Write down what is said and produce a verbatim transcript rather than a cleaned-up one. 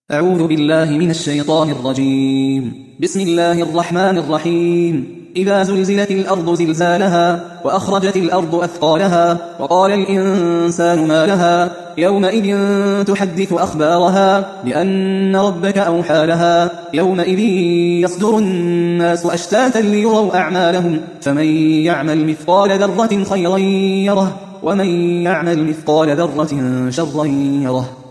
أعوذ بالله من الشيطان الرجيم. بسم الله الرحمن الرحيم. إذا زلزلت الأرض زلزالها وأخرجت الأرض أثقالها وقال الإنسان ما لها يومئذ تحدث أخبارها بأن ربك أوحى لها يومئذ يصدر الناس أشتاتا ليروا أعمالهم فمن يعمل مثقال ذرة خيرا يره ومن يعمل مثقال ذرة شرا يره.